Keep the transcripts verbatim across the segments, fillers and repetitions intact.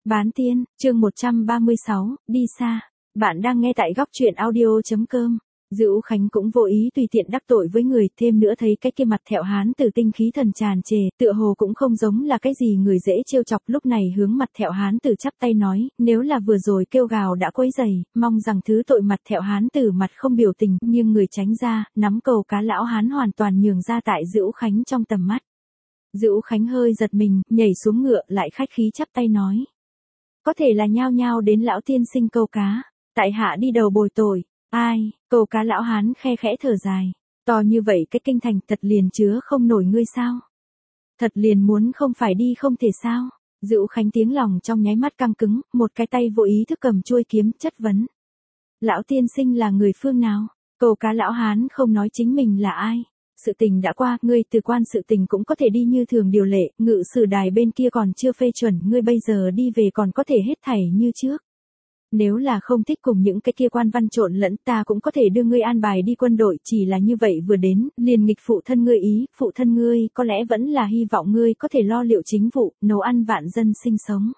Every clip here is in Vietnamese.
Bán tiên, chương một trăm ba mươi sáu, đi xa. Bạn đang nghe tại góc truyện audio.com. Dữu Khánh cũng vô ý tùy tiện đắc tội với người, thêm nữa thấy cái kia mặt thẹo hán tử tinh khí thần tràn trề, tựa hồ cũng không giống là cái gì người dễ trêu chọc. Lúc này hướng mặt thẹo hán tử chắp tay nói, nếu là vừa rồi kêu gào đã quấy rầy, mong rằng thứ tội. Mặt thẹo hán tử mặt không biểu tình, nhưng người tránh ra, nắm cầu cá lão hán hoàn toàn nhường ra tại Dữu Khánh trong tầm mắt. Dữu Khánh hơi giật mình, nhảy xuống ngựa lại khách khí chắp tay nói. Có thể là nhao nhao đến lão tiên sinh câu cá, tại hạ đi đầu bồi tội. Ai, câu cá lão hán khe khẽ thở dài, to như vậy cái kinh thành thật liền chứa không nổi ngươi sao? Thật liền muốn không phải đi không thể sao? Dữu Khánh tiếng lòng trong nháy mắt căng cứng, một cái tay vô ý thức cầm chuôi kiếm chất vấn. Lão tiên sinh là người phương nào? Câu cá lão hán không nói chính mình là ai. Sự tình đã qua, ngươi từ quan sự tình cũng có thể đi như thường điều lệ, ngự sử đài bên kia còn chưa phê chuẩn, ngươi bây giờ đi về còn có thể hết thảy như trước. Nếu là không thích cùng những cái kia quan văn trộn lẫn, ta cũng có thể đưa ngươi an bài đi quân đội, chỉ là như vậy vừa đến, liền nghịch phụ thân ngươi ý, phụ thân ngươi có lẽ vẫn là hy vọng ngươi có thể lo liệu chính vụ, nấu ăn vạn dân sinh sống.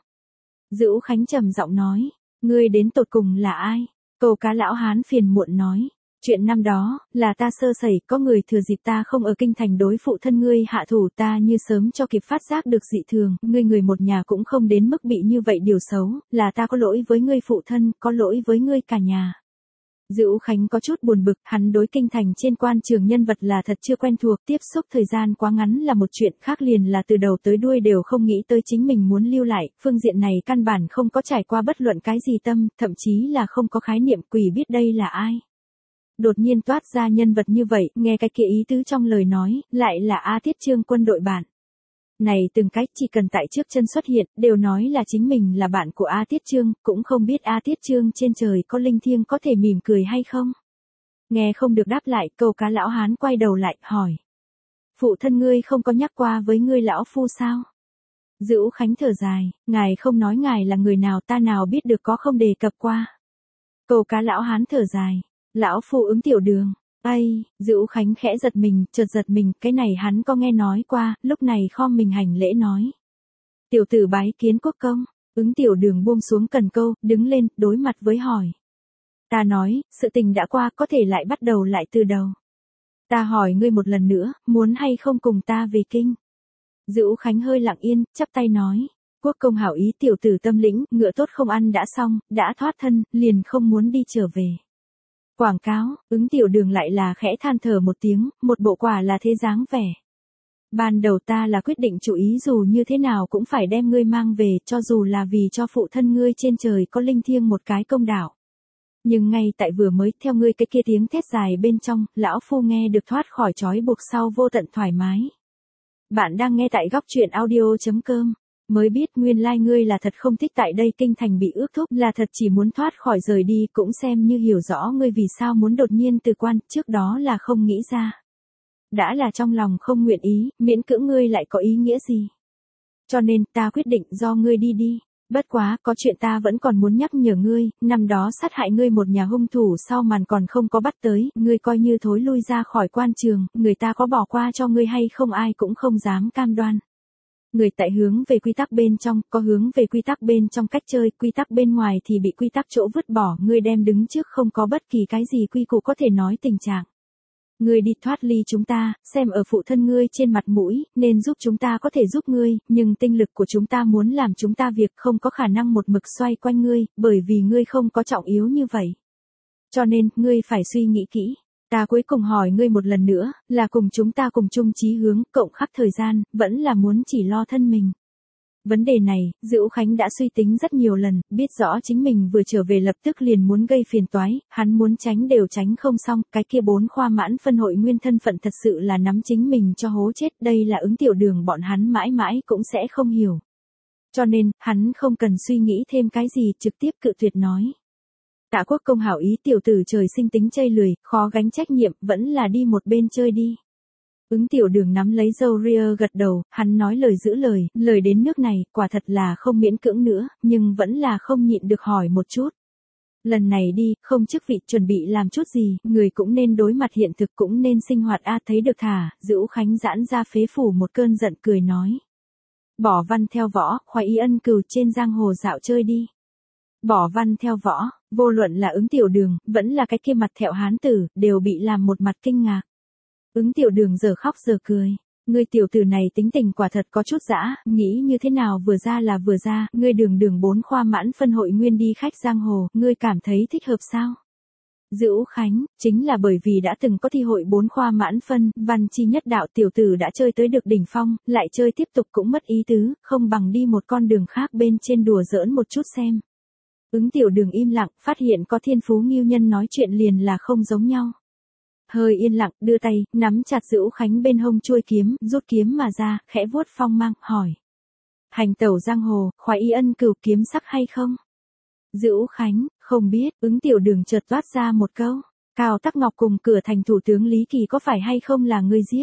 Dữu Khánh trầm giọng nói, ngươi đến tột cùng là ai? Câu cá lão hán phiền muộn nói. Chuyện năm đó, là ta sơ sẩy, có người thừa dịp ta không ở kinh thành đối phụ thân ngươi hạ thủ, ta như sớm cho kịp phát giác được dị thường, ngươi người một nhà cũng không đến mức bị như vậy điều xấu, là ta có lỗi với ngươi phụ thân, có lỗi với ngươi cả nhà. Dữu Khánh có chút buồn bực, hắn đối kinh thành trên quan trường nhân vật là thật chưa quen thuộc, tiếp xúc thời gian quá ngắn là một chuyện khác, liền là từ đầu tới đuôi đều không nghĩ tới chính mình muốn lưu lại, phương diện này căn bản không có trải qua bất luận cái gì tâm, thậm chí là không có khái niệm quỷ biết đây là ai. Đột nhiên toát ra nhân vật như vậy, nghe cái kia ý tứ trong lời nói, lại là A Tiết Trương quân đội bạn. Này từng cách chỉ cần tại trước chân xuất hiện, đều nói là chính mình là bạn của A Tiết Trương, cũng không biết A Tiết Trương trên trời có linh thiêng có thể mỉm cười hay không. Nghe không được đáp lại, câu cá lão hán quay đầu lại, hỏi. Phụ thân ngươi không có nhắc qua với ngươi lão phu sao? Dữu Khánh thở dài, ngài không nói ngài là người nào, ta nào biết được có không đề cập qua. Câu cá lão hán thở dài. Lão phu Ứng Tiểu Đường. Ây, Dữu Khánh khẽ giật mình, chợt giật mình, cái này hắn có nghe nói qua, lúc này khom mình hành lễ nói. Tiểu tử bái kiến quốc công. Ứng Tiểu Đường buông xuống cần câu, đứng lên, đối mặt với hỏi. Ta nói, sự tình đã qua, có thể lại bắt đầu lại từ đầu. Ta hỏi ngươi một lần nữa, muốn hay không cùng ta về kinh? Dữu Khánh hơi lặng yên, chắp tay nói. Quốc công hảo ý, tiểu tử tâm lĩnh, ngựa tốt không ăn đã xong, đã thoát thân, liền không muốn đi trở về. Quảng cáo, Ứng Tiểu Đường lại là khẽ than thở một tiếng, một bộ quả là thế dáng vẻ. Ban đầu ta là quyết định chủ ý dù như thế nào cũng phải đem ngươi mang về, cho dù là vì cho phụ thân ngươi trên trời có linh thiêng một cái công đạo. Nhưng ngay tại vừa mới theo ngươi cái kia tiếng thét dài bên trong, lão phu nghe được thoát khỏi trói buộc sau vô tận thoải mái. Bạn đang nghe tại góc truyện audio.com. Mới biết nguyên lai like ngươi là thật không thích tại đây kinh thành bị ước thúc, là thật chỉ muốn thoát khỏi rời đi, cũng xem như hiểu rõ ngươi vì sao muốn đột nhiên từ quan, trước đó là không nghĩ ra. Đã là trong lòng không nguyện ý, miễn cưỡng ngươi lại có ý nghĩa gì. Cho nên ta quyết định do ngươi đi đi. Bất quá, có chuyện ta vẫn còn muốn nhắc nhở ngươi, năm đó sát hại ngươi một nhà hung thủ sau màn còn không có bắt tới, ngươi coi như thối lui ra khỏi quan trường, người ta có bỏ qua cho ngươi hay không ai cũng không dám cam đoan. Người tại hướng về quy tắc bên trong, có hướng về quy tắc bên trong cách chơi, quy tắc bên ngoài thì bị quy tắc chỗ vứt bỏ, ngươi đem đứng trước không có bất kỳ cái gì quy củ có thể nói tình trạng. Ngươi đi thoát ly chúng ta, xem ở phụ thân ngươi trên mặt mũi, nên giúp chúng ta có thể giúp ngươi, nhưng tinh lực của chúng ta muốn làm chúng ta việc không có khả năng một mực xoay quanh ngươi, bởi vì ngươi không có trọng yếu như vậy. Cho nên, ngươi phải suy nghĩ kỹ. Ta cuối cùng hỏi ngươi một lần nữa, là cùng chúng ta cùng chung chí hướng, cộng khắc thời gian, vẫn là muốn chỉ lo thân mình. Vấn đề này, Dữu Khánh đã suy tính rất nhiều lần, biết rõ chính mình vừa trở về lập tức liền muốn gây phiền toái, hắn muốn tránh đều tránh không xong, cái kia bốn khoa mãn phân hội nguyên thân phận thật sự là nắm chính mình cho hố chết, đây là Ứng Tiểu Đường bọn hắn mãi mãi cũng sẽ không hiểu. Cho nên, hắn không cần suy nghĩ thêm cái gì, trực tiếp cự tuyệt nói. Tạ quốc công hảo ý, tiểu tử trời sinh tính chây lười, khó gánh trách nhiệm, vẫn là đi một bên chơi đi. Ứng Tiểu Đường nắm lấy râu ria gật đầu, hắn nói lời giữ lời, lời đến nước này, quả thật là không miễn cưỡng nữa, nhưng vẫn là không nhịn được hỏi một chút. Lần này đi, không chức vị chuẩn bị làm chút gì, người cũng nên đối mặt hiện thực cũng nên sinh hoạt a thấy được thả, Dữu Khánh giãn ra phế phủ một cơn giận cười nói. Bỏ văn theo võ, khoái ý ân cừu trên giang hồ dạo chơi đi. Bỏ văn theo võ, vô luận là Ứng Tiểu Đường, vẫn là cái kia mặt thẹo hán tử, đều bị làm một mặt kinh ngạc. Ứng Tiểu Đường giờ khóc giờ cười. Ngươi tiểu tử này tính tình quả thật có chút dã, nghĩ như thế nào vừa ra là vừa ra, ngươi đường đường bốn khoa mãn phân hội nguyên đi khách giang hồ, ngươi cảm thấy thích hợp sao? Dữu Khánh, chính là bởi vì đã từng có thi hội bốn khoa mãn phân, văn chi nhất đạo tiểu tử đã chơi tới được đỉnh phong, lại chơi tiếp tục cũng mất ý tứ, không bằng đi một con đường khác bên trên đùa giỡn một chút xem. Ứng Tiểu Đường im lặng, phát hiện có thiên phú nghiêu nhân nói chuyện liền là không giống nhau. Hơi yên lặng, đưa tay, nắm chặt Dữu Khánh bên hông chuôi kiếm, rút kiếm mà ra, khẽ vuốt phong mang, hỏi. Hành tẩu giang hồ, khoái y ân cừu kiếm sắc hay không? Dữu Khánh, không biết, Ứng Tiểu Đường chợt toát ra một câu. Cao Tắc Ngọc cùng cửa thành thủ tướng Lý Kỳ có phải hay không là ngươi giết?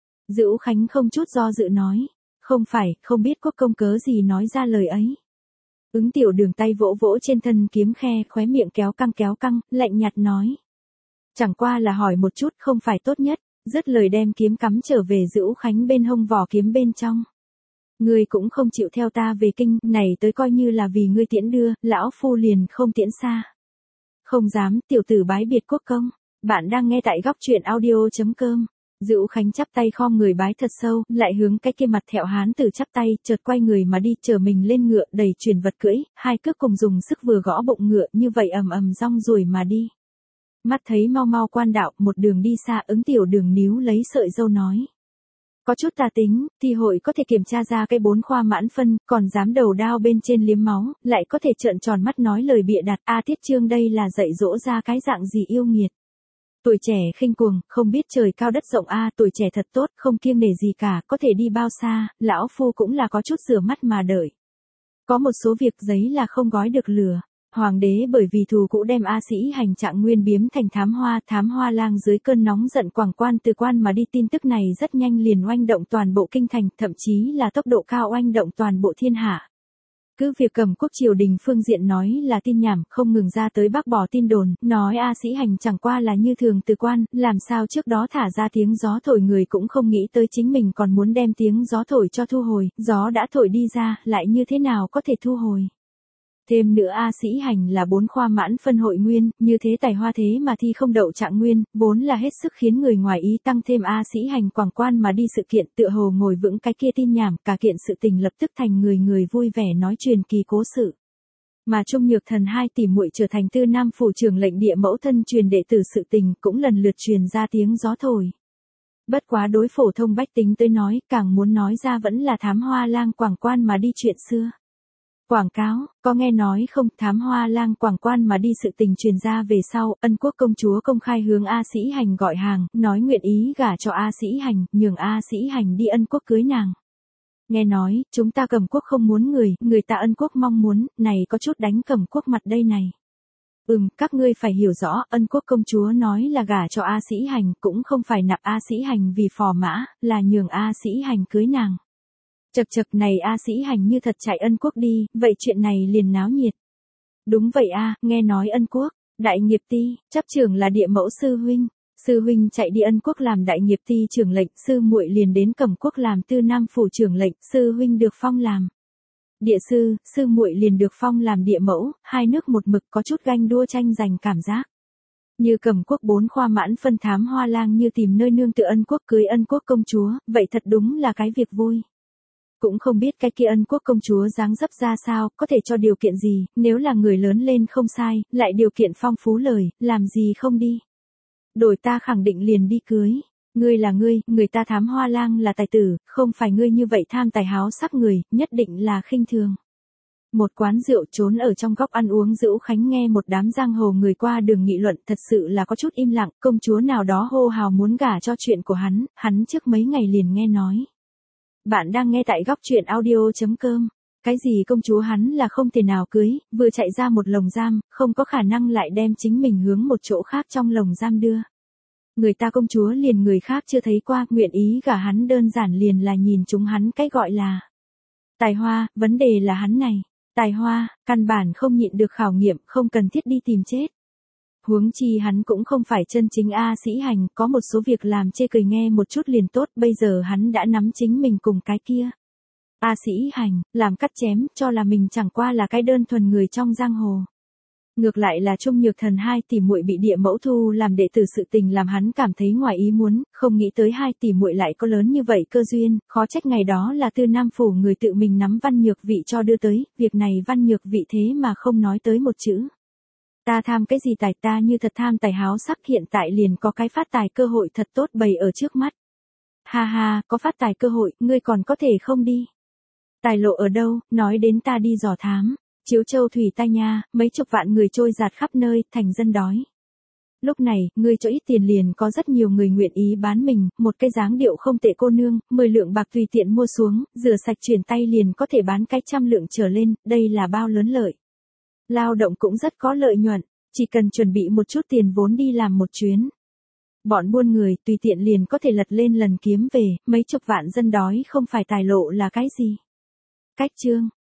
Dữu Khánh không chút do dự nói. Không phải, không biết quốc công cớ gì nói ra lời ấy. Ứng Tiểu Đường tay vỗ vỗ trên thân kiếm khe, khóe miệng kéo căng kéo căng, lạnh nhạt nói. Chẳng qua là hỏi một chút không phải tốt nhất, dứt lời đem kiếm cắm trở về Dữu Khánh bên hông vỏ kiếm bên trong. Ngươi cũng không chịu theo ta về kinh, này tới coi như là vì ngươi tiễn đưa, lão phu liền không tiễn xa. Không dám, tiểu tử bái biệt quốc công. Bạn đang nghe tại góc truyện audio chấm com. Dữu Khánh chắp tay khom người bái thật sâu, lại hướng cái kia mặt thẹo hán tử chắp tay, chợt quay người mà đi, chở mình lên ngựa, đẩy truyền vật cưỡi, hai cước cùng dùng sức vừa gõ bụng ngựa, như vậy ầm ầm rong ruổi mà đi. Mắt thấy mau mau quan đạo, một đường đi xa, Ứng Tiểu Đường níu lấy sợi râu nói. Có chút tà tính, thi hội có thể kiểm tra ra cái bốn khoa mãn phân, còn dám đầu đao bên trên liếm máu, lại có thể trợn tròn mắt nói lời bịa đặt, a Tiết Trương đây là dạy dỗ ra cái dạng gì yêu nghiệt. Tuổi trẻ khinh cuồng, không biết trời cao đất rộng a, tuổi trẻ thật tốt, không kiêng nể gì cả, có thể đi bao xa, lão phu cũng là có chút rửa mắt mà đợi. Có một số việc giấy là không gói được lửa. Hoàng đế bởi vì thù cũ đem A Sĩ Hành Trạng Nguyên biếm thành thám hoa, thám hoa lang dưới cơn nóng giận quảng quan từ quan mà đi, tin tức này rất nhanh liền oanh động toàn bộ kinh thành, thậm chí là tốc độ cao oanh động toàn bộ thiên hạ. Cứ việc Cẩm Quốc triều đình phương diện nói là tin nhảm, không ngừng ra tới bác bỏ tin đồn, nói A Sĩ Hành chẳng qua là như thường từ quan, làm sao trước đó thả ra tiếng gió thổi người cũng không nghĩ tới chính mình còn muốn đem tiếng gió thổi cho thu hồi, gió đã thổi đi ra, lại như thế nào có thể thu hồi. Thêm nữa A Sĩ Hành là bốn khoa mãn phân hội nguyên, như thế tài hoa thế mà thi không đậu trạng nguyên, vốn là hết sức khiến người ngoài ý, tăng thêm A Sĩ Hành quảng quan mà đi sự kiện, tựa hồ ngồi vững cái kia tin nhảm, cả kiện sự tình lập tức thành người người vui vẻ nói truyền kỳ cố sự. Mà Trung Nhược Thần hai tỷ muội trở thành Tư Nam phủ trưởng lệnh địa mẫu thân truyền đệ tử sự tình, cũng lần lượt truyền ra tiếng gió thổi. Bất quá đối phổ thông bách tính tới nói, càng muốn nói ra vẫn là thám hoa lang quảng quan mà đi chuyện xưa. Quảng cáo, có nghe nói không, thám hoa lang quảng quan mà đi sự tình truyền ra về sau, Ân Quốc công chúa công khai hướng A Sĩ Hành gọi hàng, nói nguyện ý gả cho A Sĩ Hành, nhường A Sĩ Hành đi Ân Quốc cưới nàng. Nghe nói, chúng ta Cẩm Quốc không muốn người, người ta Ân Quốc mong muốn, này có chút đánh Cẩm Quốc mặt đây này. Ừm, các ngươi phải hiểu rõ, Ân Quốc công chúa nói là gả cho A Sĩ Hành, cũng không phải nạp A Sĩ Hành vì phò mã, là nhường A Sĩ Hành cưới nàng. Chật chật này A Sĩ Hành như thật chạy Ân Quốc đi, vậy chuyện này liền náo nhiệt. Đúng vậy a, nghe nói Ân Quốc, đại nghiệp ty, chấp trưởng là địa mẫu sư huynh, sư huynh chạy đi Ân Quốc làm đại nghiệp ty trưởng lệnh, sư muội liền đến Cẩm Quốc làm Tư Nam phủ trưởng lệnh, sư huynh được phong làm địa sư, sư muội liền được phong làm địa mẫu, hai nước một mực có chút ganh đua tranh giành cảm giác. Như Cẩm Quốc bốn khoa mãn phân thám hoa lang như tìm nơi nương tựa Ân Quốc cưới Ân Quốc công chúa, vậy thật đúng là cái việc vui. Cũng không biết cái kia Ân Quốc công chúa dáng dấp ra sao, có thể cho điều kiện gì, nếu là người lớn lên không sai, lại điều kiện phong phú lời, làm gì không đi. Đổi ta khẳng định liền đi cưới. Ngươi là ngươi, người ta thám hoa lang là tài tử, không phải ngươi như vậy tham tài háo sắc người, nhất định là khinh thường. Một quán rượu trốn ở trong góc ăn uống Dữu Khánh nghe một đám giang hồ người qua đường nghị luận, thật sự là có chút im lặng, công chúa nào đó hô hào muốn gả cho chuyện của hắn, hắn trước mấy ngày liền nghe nói. Bạn đang nghe tại góc truyện audio chấm com. Cái gì công chúa hắn là không thể nào cưới, vừa chạy ra một lồng giam, không có khả năng lại đem chính mình hướng một chỗ khác trong lồng giam đưa. Người ta công chúa liền người khác chưa thấy qua, nguyện ý gả hắn đơn giản liền là nhìn chúng hắn cái gọi là tài hoa, vấn đề là hắn này, tài hoa, căn bản không nhịn được khảo nghiệm, không cần thiết đi tìm chết. Huống chi hắn cũng không phải chân chính A Sĩ Hành, có một số việc làm chê cười nghe một chút liền tốt, bây giờ hắn đã nắm chính mình cùng cái kia. A Sĩ Hành, làm cắt chém, cho là mình chẳng qua là cái đơn thuần người trong giang hồ. Ngược lại là Trung Nhược Thần hai tỷ muội bị địa mẫu thu làm đệ tử sự tình làm hắn cảm thấy ngoài ý muốn, không nghĩ tới hai tỷ muội lại có lớn như vậy cơ duyên, khó trách ngày đó là Tư Nam phủ người tự mình nắm Văn Nhược Vị cho đưa tới, việc này Văn Nhược Vị thế mà không nói tới một chữ. Ta tham cái gì tài, ta như thật tham tài háo sắc, hiện tại liền có cái phát tài cơ hội thật tốt bày ở trước mắt. Ha ha, có phát tài cơ hội, ngươi còn có thể không đi. Tài lộ ở đâu, nói đến ta đi dò thám. Chiếu Châu thủy tai nha, mấy chục vạn người trôi dạt khắp nơi, thành dân đói. Lúc này, ngươi cho ít tiền liền có rất nhiều người nguyện ý bán mình, một cái dáng điệu không tệ cô nương, mười lượng bạc tùy tiện mua xuống, rửa sạch chuyển tay liền có thể bán cái trăm lượng trở lên, đây là bao lớn lợi. Lao động cũng rất có lợi nhuận, chỉ cần chuẩn bị một chút tiền vốn đi làm một chuyến. Bọn buôn người tùy tiện liền có thể lật lên lần kiếm về, mấy chục vạn dân đói không phải tài lộ là cái gì. Cách chương